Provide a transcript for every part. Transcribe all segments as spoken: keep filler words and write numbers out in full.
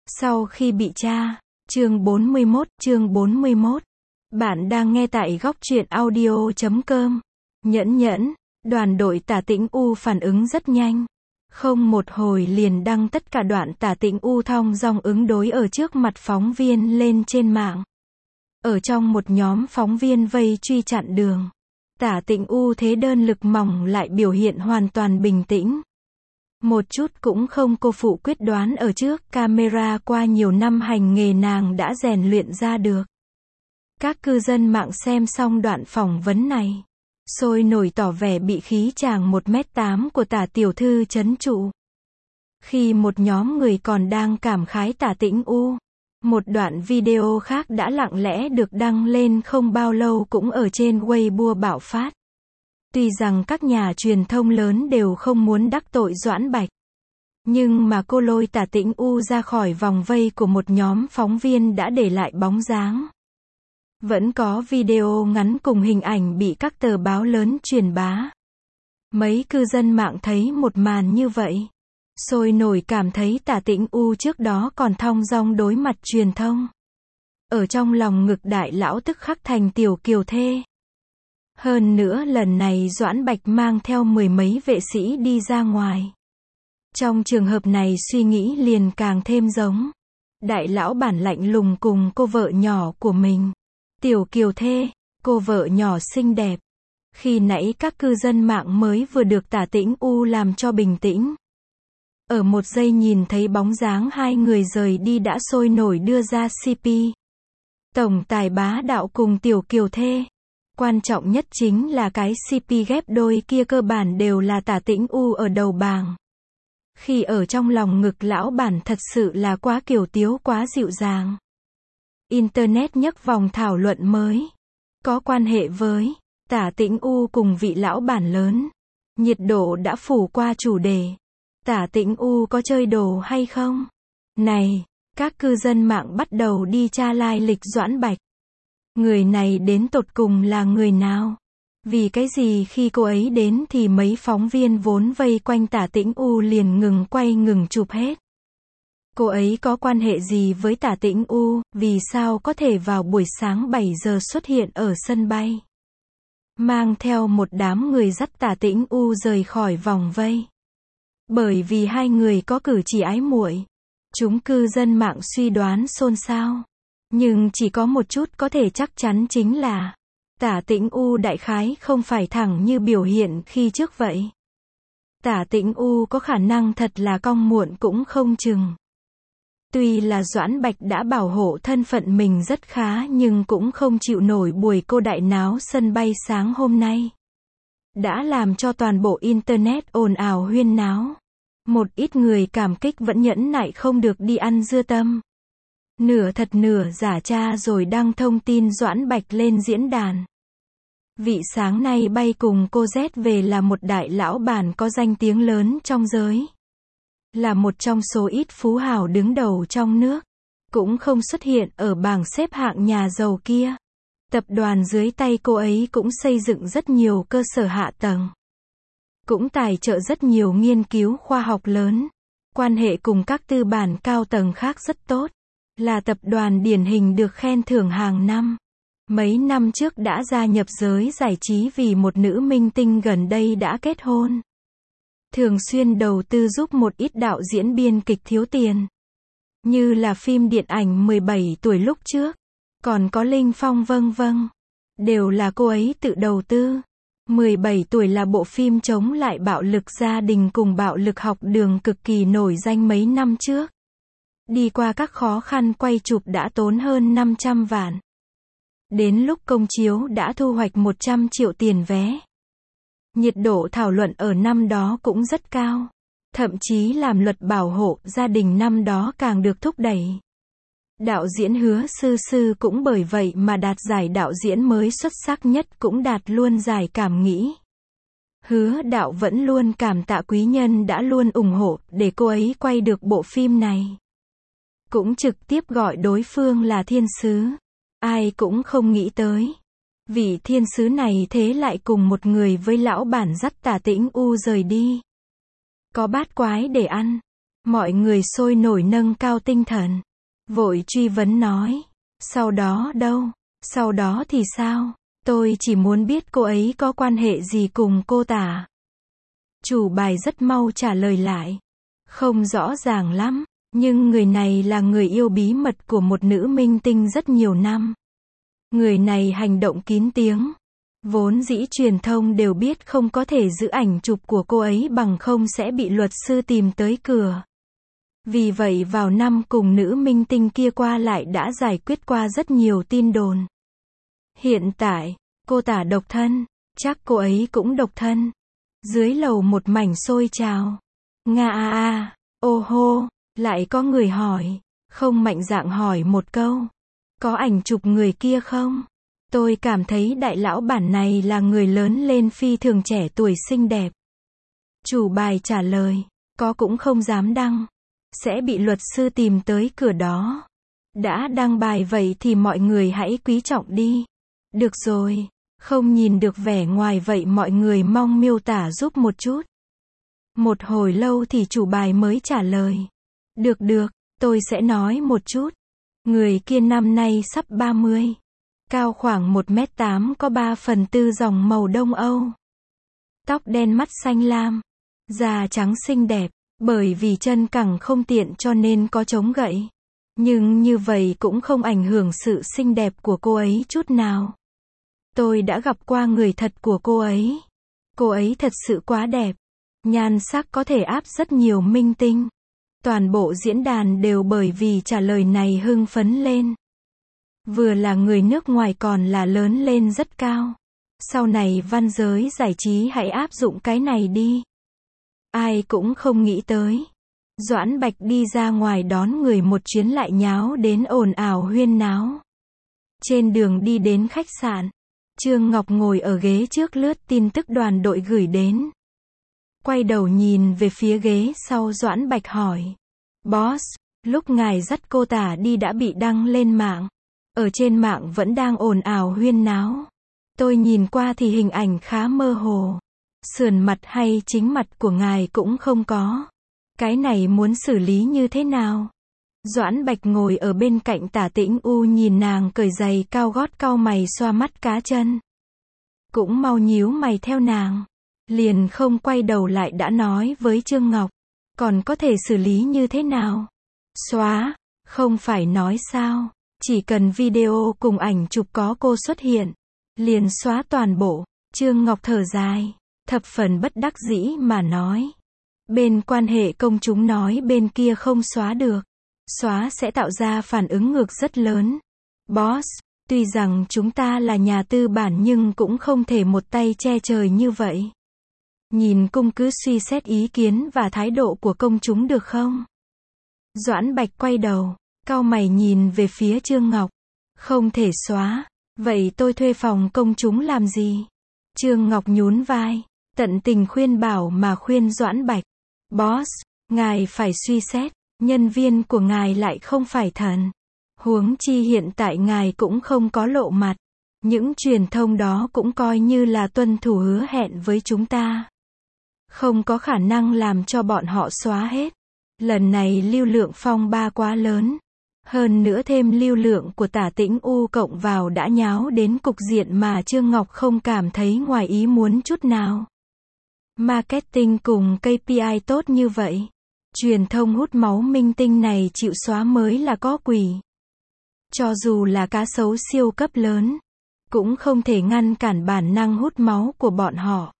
Sau khi bị tra, chương bốn mươi mốt, chương bốn mươi mốt. Bạn đang nghe tại góc truyện audio chấm com. Nhẫn nhẫn, đoàn đội Tả Tĩnh U phản ứng rất nhanh. Không một hồi liền đăng tất cả đoạn Tả Tĩnh U thong dong ứng đối ở trước mặt phóng viên lên trên mạng. Ở trong một nhóm phóng viên vây truy chặn đường, Tả Tĩnh U thế đơn lực mỏng lại biểu hiện hoàn toàn bình tĩnh. Một chút cũng không cô phụ quyết đoán ở trước camera qua nhiều năm hành nghề nàng đã rèn luyện ra được. Các cư dân mạng xem xong đoạn phỏng vấn này, sôi nổi tỏ vẻ bị khí chàng một mét tám của Tả tiểu thư trấn trụ. Khi một nhóm người còn đang cảm khái Tả Tĩnh U, một đoạn video khác đã lặng lẽ được đăng lên không bao lâu cũng ở trên Weibo bạo phát. Tuy rằng các nhà truyền thông lớn đều không muốn đắc tội Doãn Bạch, nhưng mà cô lôi Tả Tĩnh U ra khỏi vòng vây của một nhóm phóng viên đã để lại bóng dáng. Vẫn có video ngắn cùng hình ảnh bị các tờ báo lớn truyền bá. Mấy cư dân mạng thấy một màn như vậy, sôi nổi cảm thấy Tả Tĩnh U trước đó còn thong dong đối mặt truyền thông. Ở trong lòng ngực đại lão tức khắc thành tiểu kiều thê. Hơn nữa lần này Doãn Bạch mang theo mười mấy vệ sĩ đi ra ngoài. Trong trường hợp này suy nghĩ liền càng thêm giống. Đại lão bản lạnh lùng cùng cô vợ nhỏ của mình. Tiểu kiều thê, cô vợ nhỏ xinh đẹp. Khi nãy các cư dân mạng mới vừa được Tả Tĩnh U làm cho bình tĩnh. Ở một giây nhìn thấy bóng dáng hai người rời đi đã sôi nổi đưa ra xê pê. Tổng tài bá đạo cùng tiểu kiều thê. Quan trọng nhất chính là cái xê pê ghép đôi kia cơ bản đều là Tả Tĩnh U ở đầu bảng. Khi ở trong lòng ngực lão bản thật sự là quá kiều tiếu quá dịu dàng. Internet nhấc vòng thảo luận mới. Có quan hệ với Tả Tĩnh U cùng vị lão bản lớn. Nhiệt độ đã phủ qua chủ đề. Tả Tĩnh U có chơi đồ hay không? Này, các cư dân mạng bắt đầu đi tra lai lịch Doãn Bạch. Người này đến tột cùng là người nào? Vì cái gì khi cô ấy đến thì mấy phóng viên vốn vây quanh Tả Tĩnh U liền ngừng quay ngừng chụp hết? Cô ấy có quan hệ gì với Tả Tĩnh U? Vì sao có thể vào buổi sáng bảy giờ xuất hiện ở sân bay? Mang theo một đám người dắt Tả Tĩnh U rời khỏi vòng vây. Bởi vì hai người có cử chỉ ái muội. Chúng cư dân mạng suy đoán xôn xao. Nhưng chỉ có một chút có thể chắc chắn chính là Tả Tĩnh U đại khái không phải thẳng như biểu hiện khi trước vậy. Tả Tĩnh U có khả năng thật là cong muộn cũng không chừng. Tuy là Doãn Bạch đã bảo hộ thân phận mình rất khá nhưng cũng không chịu nổi buổi cô đại náo sân bay sáng hôm nay. Đã làm cho toàn bộ Internet ồn ào huyên náo. Một ít người cảm kích vẫn nhẫn nại không được đi ăn dưa tâm. Nửa thật nửa giả tra rồi đăng thông tin Doãn Bạch lên diễn đàn. Vị sáng nay bay cùng cô Z về là một đại lão bản có danh tiếng lớn trong giới. Là một trong số ít phú hào đứng đầu trong nước. Cũng không xuất hiện ở bảng xếp hạng nhà giàu kia. Tập đoàn dưới tay cô ấy cũng xây dựng rất nhiều cơ sở hạ tầng. Cũng tài trợ rất nhiều nghiên cứu khoa học lớn. Quan hệ cùng các tư bản cao tầng khác rất tốt. Là tập đoàn điển hình được khen thưởng hàng năm. Mấy năm trước đã gia nhập giới giải trí vì một nữ minh tinh gần đây đã kết hôn. Thường xuyên đầu tư giúp một ít đạo diễn biên kịch thiếu tiền. Như là phim điện ảnh mười bảy tuổi lúc trước. Còn có Linh Phong vân vân. Đều là cô ấy tự đầu tư. mười bảy tuổi là bộ phim chống lại bạo lực gia đình cùng bạo lực học đường cực kỳ nổi danh mấy năm trước. Đi qua các khó khăn quay chụp đã tốn hơn năm trăm vạn. Đến lúc công chiếu đã thu hoạch một trăm triệu tiền vé. Nhiệt độ thảo luận ở năm đó cũng rất cao. Thậm chí làm luật bảo hộ gia đình năm đó càng được thúc đẩy. Đạo diễn Hứa Sư Sư cũng bởi vậy mà đạt giải đạo diễn mới xuất sắc nhất cũng đạt luôn giải cảm nghĩ. Hứa đạo vẫn luôn cảm tạ quý nhân đã luôn ủng hộ để cô ấy quay được bộ phim này. Cũng trực tiếp gọi đối phương là thiên sứ. Ai cũng không nghĩ tới. Vị thiên sứ này thế lại cùng một người với lão bản dắt Tả Tĩnh U rời đi. Có bát quái để ăn. Mọi người sôi nổi nâng cao tinh thần. Vội truy vấn nói. Sau đó đâu? Sau đó thì sao? Tôi chỉ muốn biết cô ấy có quan hệ gì cùng cô tả. Chủ bài rất mau trả lời lại. Không rõ ràng lắm, nhưng người này là người yêu bí mật của một nữ minh tinh rất nhiều năm. Người này hành động kín tiếng. Vốn dĩ truyền thông đều biết không có thể giữ ảnh chụp của cô ấy bằng không sẽ bị luật sư tìm tới cửa. Vì vậy vào năm cùng nữ minh tinh kia qua lại đã giải quyết qua rất nhiều tin đồn. Hiện tại, cô tả độc thân, chắc cô ấy cũng độc thân. Dưới lầu một mảnh xôi trào. Nga a a, ô hô, lại có người hỏi. Không mạnh dạn hỏi một câu. Có ảnh chụp người kia không? Tôi cảm thấy đại lão bản này là người lớn lên phi thường trẻ tuổi xinh đẹp. Chủ bài trả lời, có cũng không dám đăng. Sẽ bị luật sư tìm tới cửa đó. Đã đăng bài vậy thì mọi người hãy quý trọng đi. Được rồi, không nhìn được vẻ ngoài vậy mọi người mong miêu tả giúp một chút. Một hồi lâu thì chủ bài mới trả lời. Được được, tôi sẽ nói một chút. Người kia năm nay sắp ba mươi. Cao khoảng một mét tám có ba phần tư dòng màu Đông Âu. Tóc đen mắt xanh lam. Da trắng xinh đẹp. Bởi vì chân cẳng không tiện cho nên có chống gậy. Nhưng như vậy cũng không ảnh hưởng sự xinh đẹp của cô ấy chút nào. Tôi đã gặp qua người thật của cô ấy. Cô ấy thật sự quá đẹp. Nhan sắc có thể áp rất nhiều minh tinh. Toàn bộ diễn đàn đều bởi vì trả lời này hưng phấn lên. Vừa là người nước ngoài còn là lớn lên rất cao. Sau này văn giới giải trí hãy áp dụng cái này đi. Ai cũng không nghĩ tới. Doãn Bạch đi ra ngoài đón người một chuyến lại nháo đến ồn ào huyên náo. Trên đường đi đến khách sạn, Trương Ngọc ngồi ở ghế trước lướt tin tức đoàn đội gửi đến. Quay đầu nhìn về phía ghế sau Doãn Bạch hỏi. Boss, lúc ngài dắt cô tả đi đã bị đăng lên mạng. Ở trên mạng vẫn đang ồn ào huyên náo. Tôi nhìn qua thì hình ảnh khá mơ hồ. Sườn mặt hay chính mặt của ngài cũng không có. Cái này muốn xử lý như thế nào? Doãn Bạch ngồi ở bên cạnh Tả Tĩnh U nhìn nàng cởi giày cao gót cau mày xoa mắt cá chân. Cũng mau nhíu mày theo nàng. Liền không quay đầu lại đã nói với Trương Ngọc. Còn có thể xử lý như thế nào? Xóa, không phải nói sao? Chỉ cần video cùng ảnh chụp có cô xuất hiện. Liền xóa toàn bộ. Trương Ngọc thở dài. Thập phần bất đắc dĩ mà nói. Bên quan hệ công chúng nói bên kia không xóa được. Xóa sẽ tạo ra phản ứng ngược rất lớn. Boss, tuy rằng chúng ta là nhà tư bản nhưng cũng không thể một tay che trời như vậy. Nhìn cung cứ suy xét ý kiến và thái độ của công chúng được không? Doãn Bạch quay đầu, cau mày nhìn về phía Trương Ngọc. Không thể xóa. Vậy tôi thuê phòng công chúng làm gì? Trương Ngọc nhún vai. Tận tình khuyên bảo mà khuyên Doãn Bạch. Boss, ngài phải suy xét. Nhân viên của ngài lại không phải thần. Huống chi hiện tại ngài cũng không có lộ mặt. Những truyền thông đó cũng coi như là tuân thủ hứa hẹn với chúng ta. Không có khả năng làm cho bọn họ xóa hết. Lần này lưu lượng phong ba quá lớn. Hơn nữa thêm lưu lượng của Tả Tĩnh U cộng vào đã nháo đến cục diện mà Trương Ngọc không cảm thấy ngoài ý muốn chút nào. Marketing cùng ca pê i tốt như vậy. Truyền thông hút máu minh tinh này chịu xóa mới là có quỷ. Cho dù là cá sấu siêu cấp lớn, cũng không thể ngăn cản bản năng hút máu của bọn họ.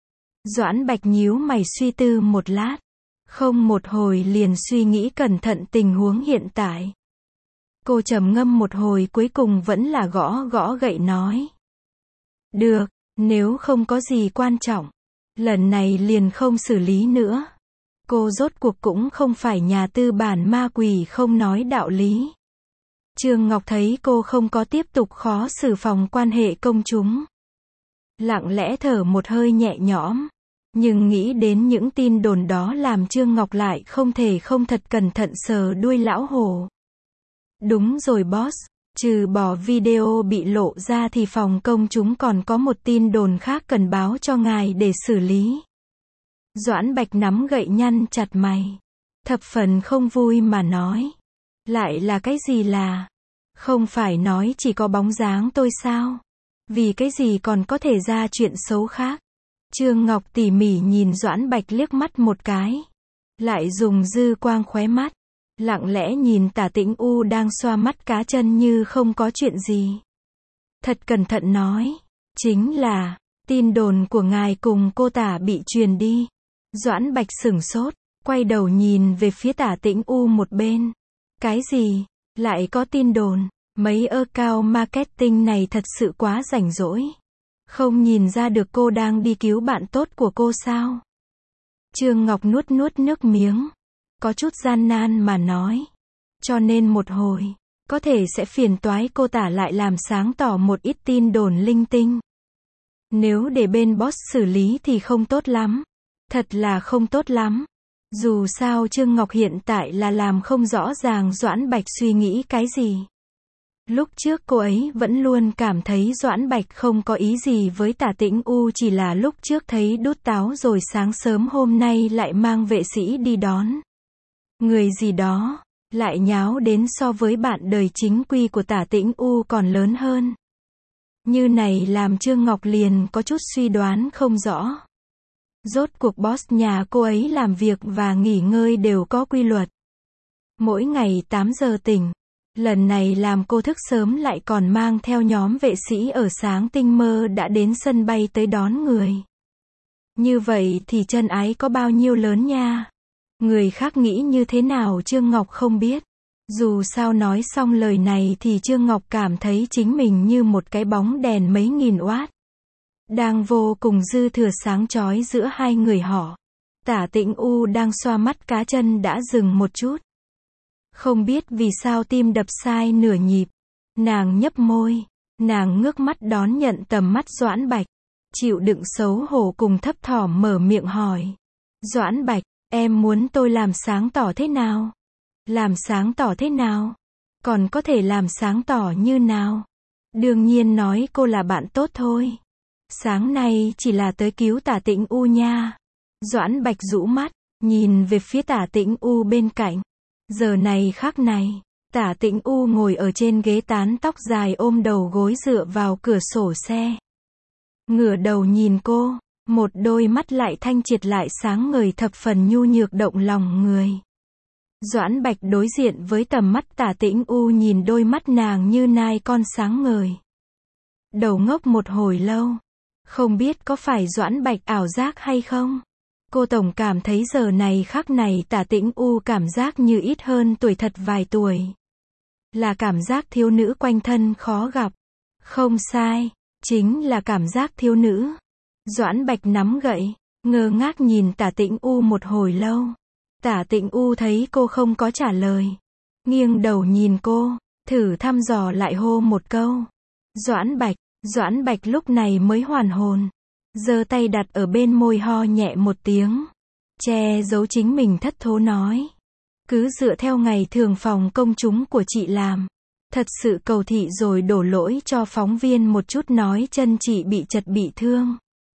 Doãn Bạch nhíu mày suy tư một lát. Không một hồi liền suy nghĩ cẩn thận tình huống hiện tại. Cô trầm ngâm một hồi cuối cùng vẫn là gõ gõ gậy nói. Được, nếu không có gì quan trọng. Lần này liền không xử lý nữa. Cô rốt cuộc cũng không phải nhà tư bản ma quỷ không nói đạo lý. Trương Ngọc thấy cô không có tiếp tục khó xử phòng quan hệ công chúng. Lặng lẽ thở một hơi nhẹ nhõm. Nhưng nghĩ đến những tin đồn đó làm Trương Ngọc lại không thể không thật cẩn thận sờ đuôi lão hổ. Đúng rồi boss, trừ bỏ video bị lộ ra thì phòng công chúng còn có một tin đồn khác cần báo cho ngài để xử lý. Doãn Bạch nắm gậy nhăn chặt mày. thập phần không vui mà nói. Lại là cái gì là? Không phải nói chỉ có bóng dáng tôi sao? Vì cái gì còn có thể ra chuyện xấu khác? Trương Ngọc tỉ mỉ nhìn Doãn Bạch liếc mắt một cái. Lại dùng dư quang khóe mắt. Lặng lẽ nhìn Tả Tĩnh U đang xoa mắt cá chân như không có chuyện gì. Thật cẩn thận nói. Chính là, tin đồn của ngài cùng cô Tả bị truyền đi. Doãn Bạch sửng sốt, quay đầu nhìn về phía Tả Tĩnh U một bên. Cái gì? Lại có tin đồn? Mấy account marketing này thật sự quá rảnh rỗi. Không nhìn ra được cô đang đi cứu bạn tốt của cô sao? Trương Ngọc nuốt nuốt nước miếng. Có chút gian nan mà nói. Cho nên một hồi, có thể sẽ phiền toái cô Tả lại làm sáng tỏ một ít tin đồn linh tinh. Nếu để bên boss xử lý thì không tốt lắm. Thật là không tốt lắm. Dù sao Trương Ngọc hiện tại là làm không rõ ràng Doãn Bạch suy nghĩ cái gì. Lúc trước cô ấy vẫn luôn cảm thấy Doãn Bạch không có ý gì với Tả Tĩnh U, chỉ là lúc trước thấy đút táo rồi sáng sớm hôm nay lại mang vệ sĩ đi đón. Người gì đó, lại nháo đến so với bạn đời chính quy của Tả Tĩnh U còn lớn hơn. Như này làm Trương Ngọc liền có chút suy đoán không rõ. Rốt cuộc boss nhà cô ấy làm việc và nghỉ ngơi đều có quy luật. Mỗi ngày tám giờ tỉnh. Lần này làm cô thức sớm lại còn mang theo nhóm vệ sĩ ở sáng tinh mơ đã đến sân bay tới đón người. Như vậy thì chân ái có bao nhiêu lớn nha. Người khác nghĩ như thế nào Trương Ngọc không biết. Dù sao nói xong lời này thì Trương Ngọc cảm thấy chính mình như một cái bóng đèn mấy nghìn oát. Đang vô cùng dư thừa sáng chói giữa hai người họ. Tả Tĩnh U đang xoa mắt cá chân đã dừng một chút. Không biết vì sao tim đập sai nửa nhịp. Nàng nhấp môi. Nàng ngước mắt đón nhận tầm mắt Doãn Bạch. Chịu đựng xấu hổ cùng thấp thỏm mở miệng hỏi. Doãn Bạch, em muốn tôi làm sáng tỏ thế nào? Làm sáng tỏ thế nào? Còn có thể làm sáng tỏ như nào? Đương nhiên nói cô là bạn tốt thôi. Sáng nay chỉ là tới cứu Tả Tĩnh U nha. Doãn Bạch rũ mắt, nhìn về phía Tả Tĩnh U bên cạnh. Giờ này khắc này, Tả Tĩnh U ngồi ở trên ghế tán tóc dài ôm đầu gối dựa vào cửa sổ xe. Ngửa đầu nhìn cô, một đôi mắt lại thanh triệt lại sáng ngời thập phần nhu nhược động lòng người. Doãn Bạch đối diện với tầm mắt Tả Tĩnh U nhìn đôi mắt nàng như nai con sáng ngời. Đầu ngốc một hồi lâu. Không biết có phải Doãn Bạch ảo giác hay không? Cô tổng cảm thấy giờ này khắc này Tả Tĩnh U cảm giác như ít hơn tuổi thật vài tuổi. Là cảm giác thiếu nữ quanh thân khó gặp. Không sai, chính là cảm giác thiếu nữ. Doãn Bạch nắm gậy, ngơ ngác nhìn Tả Tĩnh U một hồi lâu. Tả Tĩnh U thấy cô không có trả lời. Nghiêng đầu nhìn cô, thử thăm dò lại hô một câu. Doãn Bạch. Doãn Bạch lúc này mới hoàn hồn. Giơ tay đặt ở bên môi ho nhẹ một tiếng. Che giấu chính mình thất thố nói. Cứ dựa theo ngày thường phòng công chúng của chị làm. Thật sự cầu thị rồi đổ lỗi cho phóng viên một chút nói chân chị bị chật bị thương.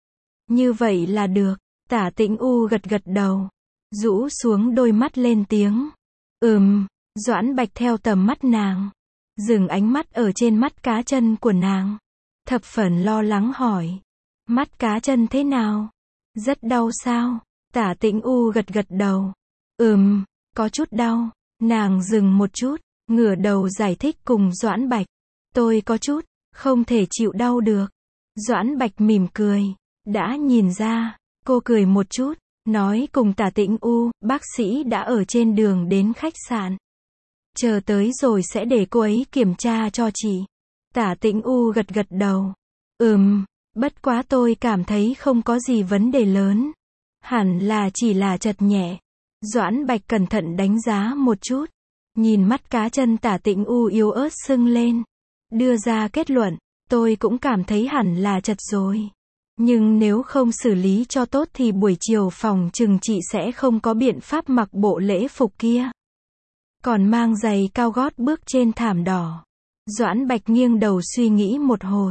Như vậy là được. Tả Tĩnh U gật gật đầu. Rũ xuống đôi mắt lên tiếng. Ừm, Doãn Bạch theo tầm mắt nàng. Dừng ánh mắt ở trên mắt cá chân của nàng. Thập phần lo lắng hỏi. Mắt cá chân thế nào? Rất đau sao? Tả Tĩnh U gật gật đầu. Ừm, có chút đau. Nàng dừng một chút, ngửa đầu giải thích cùng Doãn Bạch. Tôi có chút, không thể chịu đau được. Doãn Bạch mỉm cười. Đã nhìn ra, cô cười một chút, nói cùng Tả Tĩnh U, bác sĩ đã ở trên đường đến khách sạn. Chờ tới rồi sẽ để cô ấy kiểm tra cho chị. Tả Tĩnh U gật gật đầu. Ừm, bất quá tôi cảm thấy không có gì vấn đề lớn. Hẳn là chỉ là chật nhẹ. Doãn Bạch cẩn thận đánh giá một chút. Nhìn mắt cá chân Tả Tĩnh U yếu ớt sưng lên. Đưa ra kết luận, tôi cũng cảm thấy hẳn là chật rồi. Nhưng nếu không xử lý cho tốt thì buổi chiều phòng chừng chị sẽ không có biện pháp mặc bộ lễ phục kia. Còn mang giày cao gót bước trên thảm đỏ. Doãn Bạch nghiêng đầu suy nghĩ một hồi.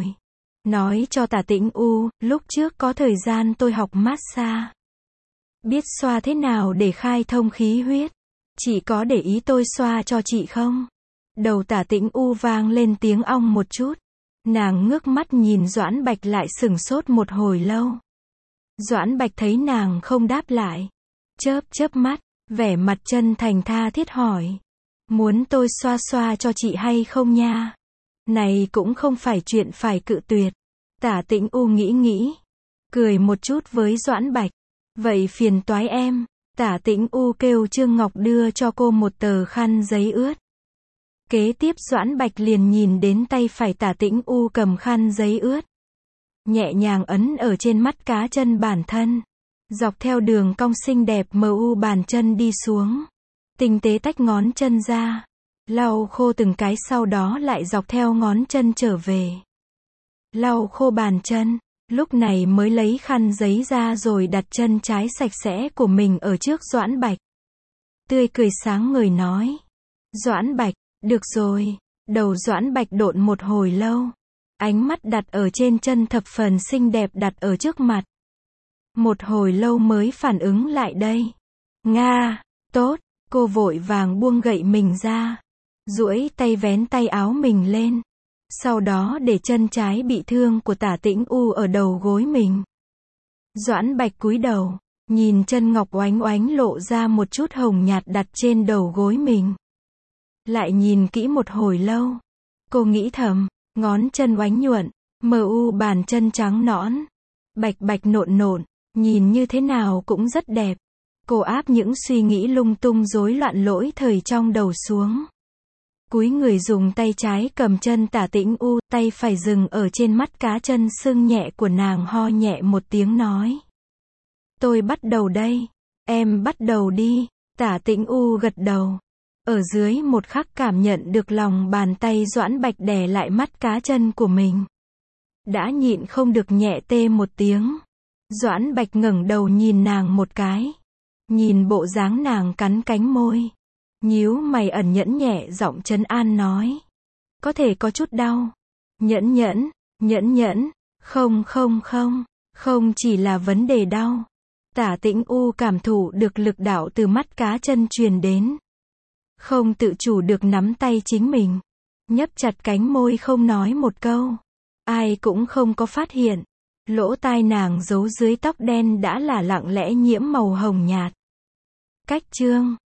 Nói cho Tả Tĩnh U, lúc trước có thời gian tôi học massage. Biết xoa thế nào để khai thông khí huyết. Chị có để ý tôi xoa cho chị không? Đầu Tả Tĩnh U vang lên tiếng ong một chút. Nàng ngước mắt nhìn Doãn Bạch lại sửng sốt một hồi lâu. Doãn Bạch thấy nàng không đáp lại. Chớp chớp mắt, vẻ mặt chân thành tha thiết hỏi. Muốn tôi xoa xoa cho chị hay không nha? Này cũng không phải chuyện phải cự tuyệt. Tả Tĩnh U nghĩ nghĩ. Cười một chút với Doãn Bạch. Vậy phiền toái em. Tả Tĩnh U kêu Trương Ngọc đưa cho cô một tờ khăn giấy ướt. Kế tiếp Doãn Bạch liền nhìn đến tay phải Tả Tĩnh U cầm khăn giấy ướt. Nhẹ nhàng ấn ở trên mắt cá chân bản thân. Dọc theo đường cong xinh đẹp mờ u bàn chân đi xuống. Tinh tế tách ngón chân ra. Lau khô từng cái sau đó lại dọc theo ngón chân trở về. Lau khô bàn chân. Lúc này mới lấy khăn giấy ra rồi đặt chân trái sạch sẽ của mình ở trước Doãn Bạch. Tươi cười sáng ngời nói. Doãn Bạch, được rồi. Đầu Doãn Bạch độn một hồi lâu. Ánh mắt đặt ở trên chân thập phần xinh đẹp đặt ở trước mặt. Một hồi lâu mới phản ứng lại đây. Nga, tốt, cô vội vàng buông gậy mình ra. Duỗi tay vén tay áo mình lên. Sau đó để chân trái bị thương của Tả Tĩnh U ở đầu gối mình. Doãn Bạch cúi đầu, nhìn chân ngọc oánh oánh lộ ra một chút hồng nhạt đặt trên đầu gối mình. Lại nhìn kỹ một hồi lâu. Cô nghĩ thầm, ngón chân oánh nhuận, mờ u bàn chân trắng nõn, bạch bạch nộn nộn, nhìn như thế nào cũng rất đẹp. Cô áp những suy nghĩ lung tung rối loạn lỗi thời trong đầu xuống. Cúi người dùng tay trái cầm chân Tả Tĩnh U, tay phải dừng ở trên mắt cá chân sưng nhẹ của nàng ho nhẹ một tiếng nói. Tôi bắt đầu đây. Em bắt đầu đi. Tả Tĩnh U gật đầu. Ở dưới một khắc cảm nhận được lòng bàn tay Doãn Bạch đè lại mắt cá chân của mình. Đã nhịn không được nhẹ tê một tiếng. Doãn Bạch ngẩng đầu nhìn nàng một cái. Nhìn bộ dáng nàng cắn cánh môi. Nhíu mày ẩn nhẫn nhẹ giọng trấn an nói. Có thể có chút đau. Nhẫn nhẫn, nhẫn nhẫn. Không không không, không chỉ là vấn đề đau. Tả Tĩnh U cảm thụ được lực đạo từ mắt cá chân truyền đến. Không tự chủ được nắm tay chính mình. Nhấp chặt cánh môi không nói một câu. Ai cũng không có phát hiện. Lỗ tai nàng giấu dưới tóc đen đã là lặng lẽ nhiễm màu hồng nhạt. Cách chương